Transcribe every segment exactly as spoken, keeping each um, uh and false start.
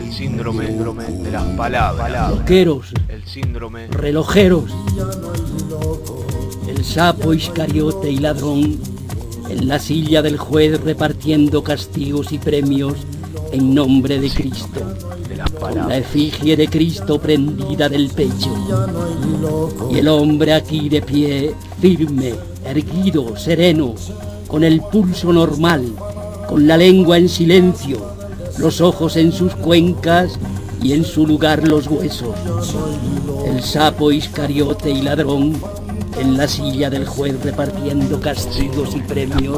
El síndrome de las palabras. Loqueros, El síndrome. relojeros, el sapo iscariote y ladrón, en la silla del juez repartiendo castigos y premios en nombre de Cristo, De las con la palabras. efigie de Cristo prendida del pecho, y el hombre aquí de pie, firme, erguido, sereno, con el pulso normal, con la lengua en silencio, los ojos en sus cuencas y en su lugar los huesos. El sapo iscariote y ladrón en la silla del juez repartiendo castigos y premios,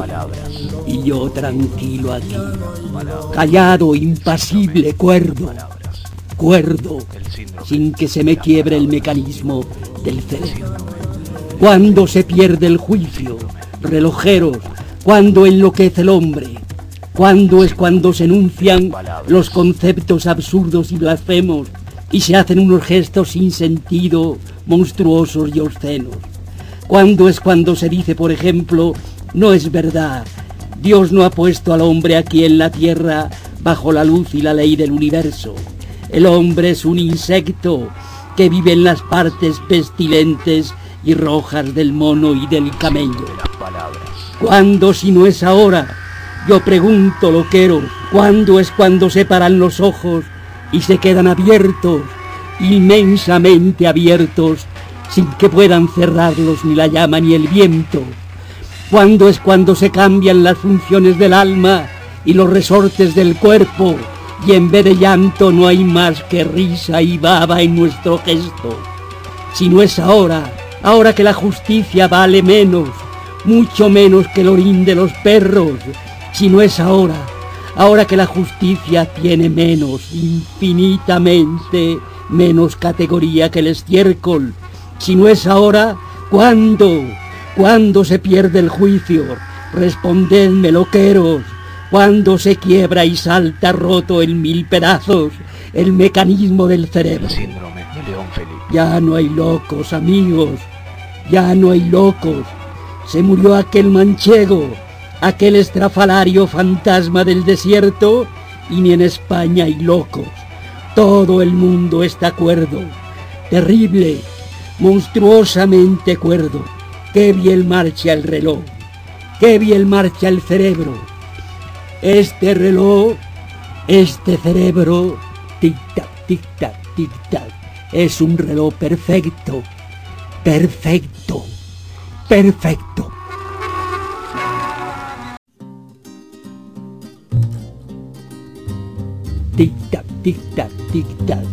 y yo tranquilo aquí, callado, impasible, cuerdo, cuerdo, sin que se me quiebre el mecanismo del cerebro. Cuando se pierde el juicio, relojeros, cuando enloquece el hombre, cuando es cuando se enuncian los conceptos absurdos y blasfemos y se hacen unos gestos sin sentido, monstruosos y obscenos. Cuando es cuando se dice, por ejemplo, no es verdad, Dios no ha puesto al hombre aquí en la tierra bajo la luz y la ley del universo. El hombre es un insecto que vive en las partes pestilentes y rojas del mono y del camello. ¿Cuándo si no es ahora? Yo pregunto, loqueros, ¿cuándo es cuando se paran los ojos y se quedan abiertos, inmensamente abiertos, sin que puedan cerrarlos ni la llama ni el viento? ¿Cuándo es cuando se cambian las funciones del alma y los resortes del cuerpo, y en vez de llanto no hay más que risa y baba en nuestro gesto? Si no es ahora, ahora que la justicia vale menos, mucho menos que el orín de los perros, si no es ahora, ahora que la justicia tiene menos, infinitamente menos categoría que el estiércol, si no es ahora, ¿cuándo? ¿Cuándo se pierde el juicio? Respondedme, loqueros. ¿Cuándo se quiebra y salta roto en mil pedazos el mecanismo del cerebro? El síndrome de León Felipe. Ya no hay locos, amigos, ya no hay locos. Se murió aquel manchego, aquel estrafalario fantasma del desierto, y ni en España hay locos. Todo el mundo está cuerdo, terrible, monstruosamente cuerdo. Qué bien marcha el reloj, qué bien marcha el cerebro. Este reloj, este cerebro, tic-tac, tic-tac, tic-tac, es un reloj perfecto, perfecto, perfecto. Tic-tac, tic-tac, tic-tac.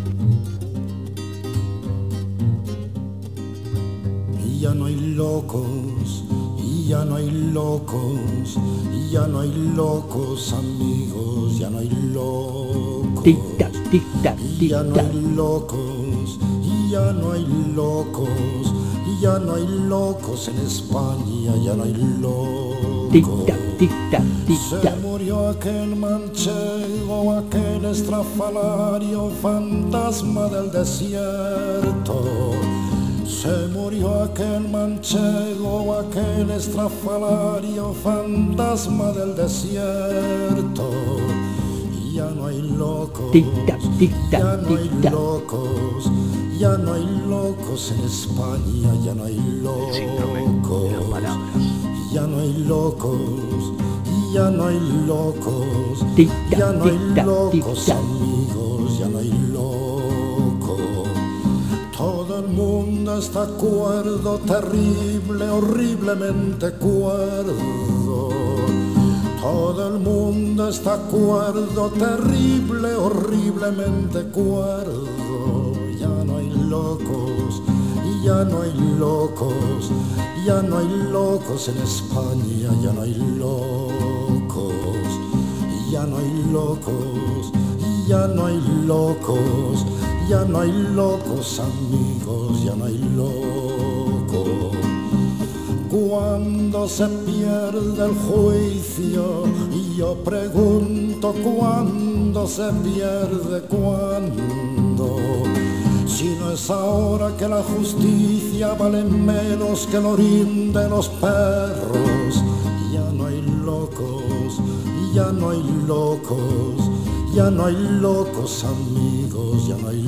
Y ya no hay locos, y ya no hay locos, y ya no hay locos, amigos, ya no hay locos. Tic-tac, tic-tac, Y ya no tic-tac. hay locos, y ya no hay locos, y ya no hay locos en España, ya no hay locos. Tic-tac, tic-tac, Se tic-tac. murió aquel manchego, aquel estrafalario fantasma del desierto. Se murió aquel manchego, aquel estrafalario fantasma del desierto. Y ya no hay locos, Tic-tac, tic-tac, ya no hay tic-tac. locos, ya no hay locos en España, ya no hay El síndrome de las locos. palabras. Ya no hay locos, ya no hay locos, Tic-tac, ya no hay tic-tac, locos, tic-tac. amigos, ya no hay locos. Todo el mundo está cuerdo, terrible, horriblemente cuerdo. Todo el mundo está cuerdo, terrible, horriblemente cuerdo. Ya no hay locos, ya no hay locos, ya no hay locos en España, ya no hay locos, ya no hay locos, ya no hay locos, ya no hay locos, amigos, ya no hay locos. Cuando se pierde el juicio, y yo pregunto cuándo se pierde, cuándo. Si no es ahora que la justicia vale menos que el orín de los perros. Ya no hay locos, ya no hay locos, ya no hay locos amigos, ya no hay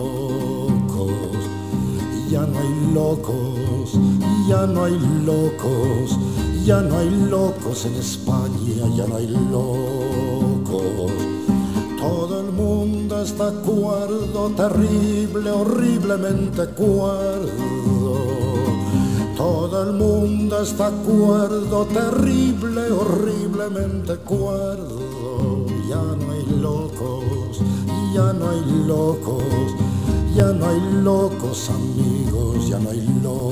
locos, ya no hay locos, ya no hay locos, ya no hay locos en España, ya no hay locos. Todo el mundo está cuerdo, terrible, horriblemente cuerdo. Todo el mundo está cuerdo, terrible, horriblemente cuerdo. Ya no hay locos, ya no hay locos, ya no hay locos amigos, ya no hay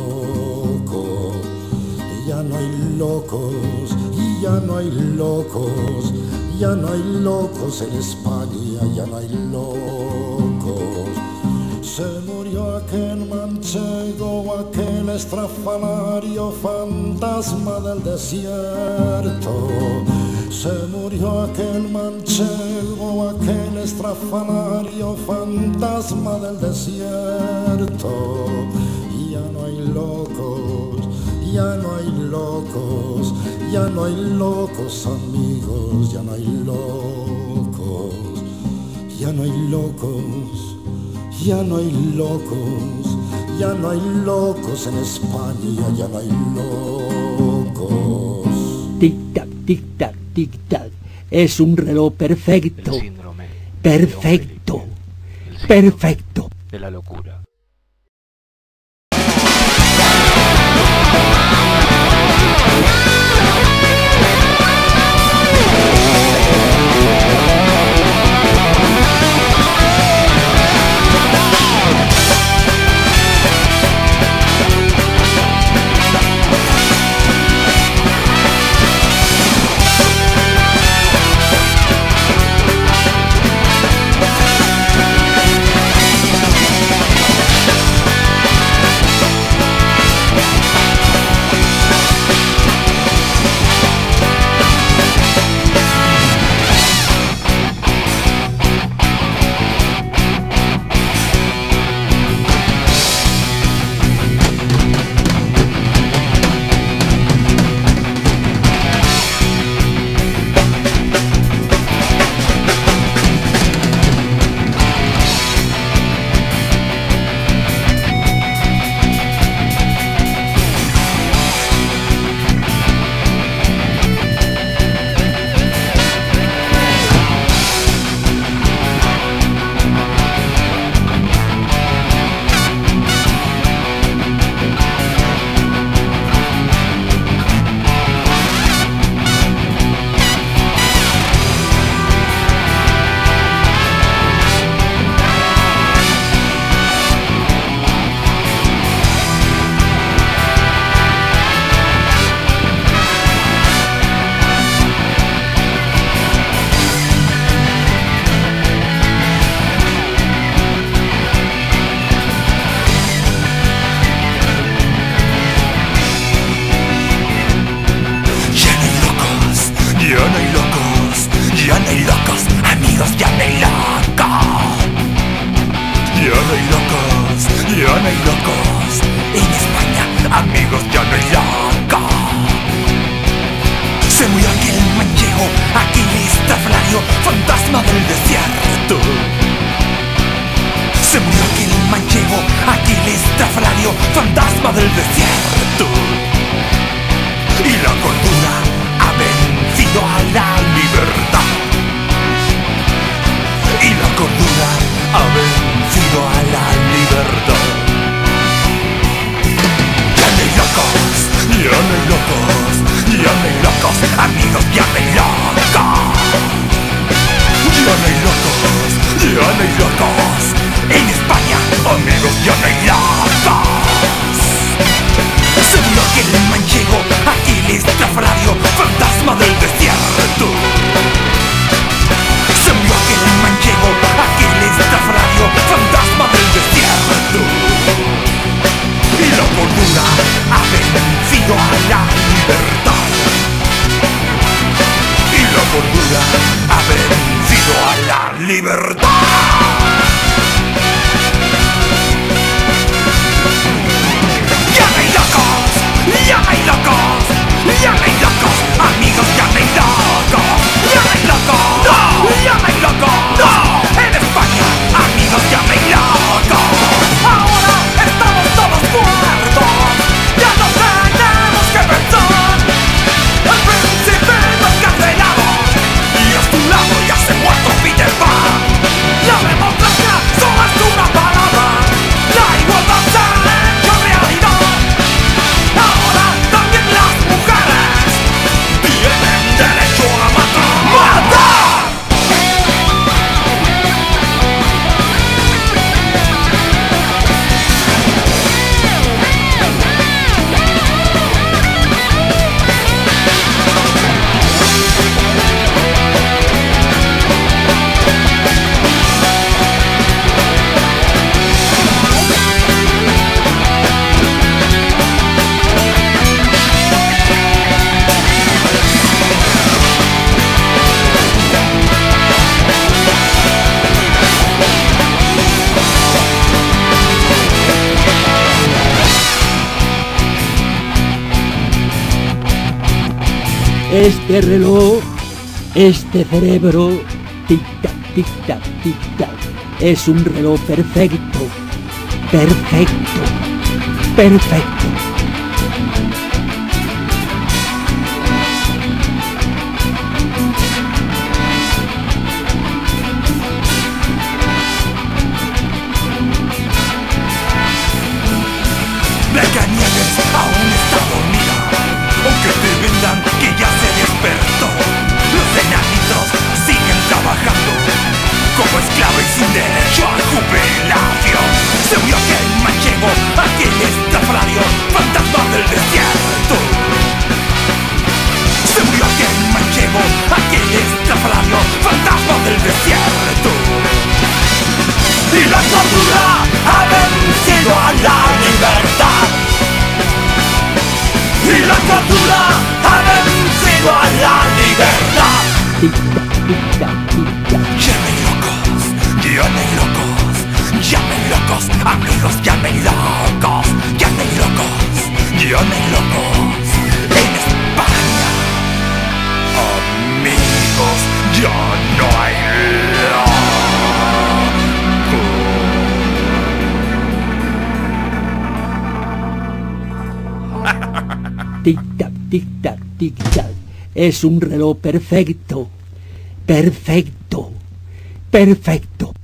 locos, ya no hay locos, ya no hay locos, ya no hay locos en España, ya no hay locos. Se murió aquel manchego, aquel estrafalario fantasma del desierto. Se murió aquel manchego, aquel estrafalario fantasma del desierto. Ya no hay locos, ya no hay locos, ya no hay locos amigos, ya no hay locos, ya no hay locos. Ya no hay locos, ya no hay locos en España, ya no hay locos. Tic-tac, tic-tac, tic-tac. Es un reloj perfecto. El síndrome Perfecto. de León Felipe. El síndrome Perfecto. de la locura. Amigos, ya no hay locos, ya no hay locos, ya no hay locos. Este reloj, este cerebro, tic-tac, tic-tac, tic-tac, es un reloj perfecto, perfecto, perfecto. Blancanieves aún está dormida, aunque te vendan que ya se despertó. Los enanitos siguen trabajando como esclavo y sin derecho a jubilación. Se murió aquel manchego, aquel estrafalario, fantasma del desierto. Se murió aquel manchego, aquel estrafalario, fantasma del desierto. Y la tortura ha vencido a la libertad. Y la tortura ha vencido a la libertad. Tic-tac, tic-tac, tic-tac. Llamen locos, llamen locos, llamen locos, amigos, llamen locos, llamen locos, llamen locos. En España, amigos, ya no hay locos. Tic-tac, tic-tac, tic-tac, es un reloj perfecto, perfecto, perfecto.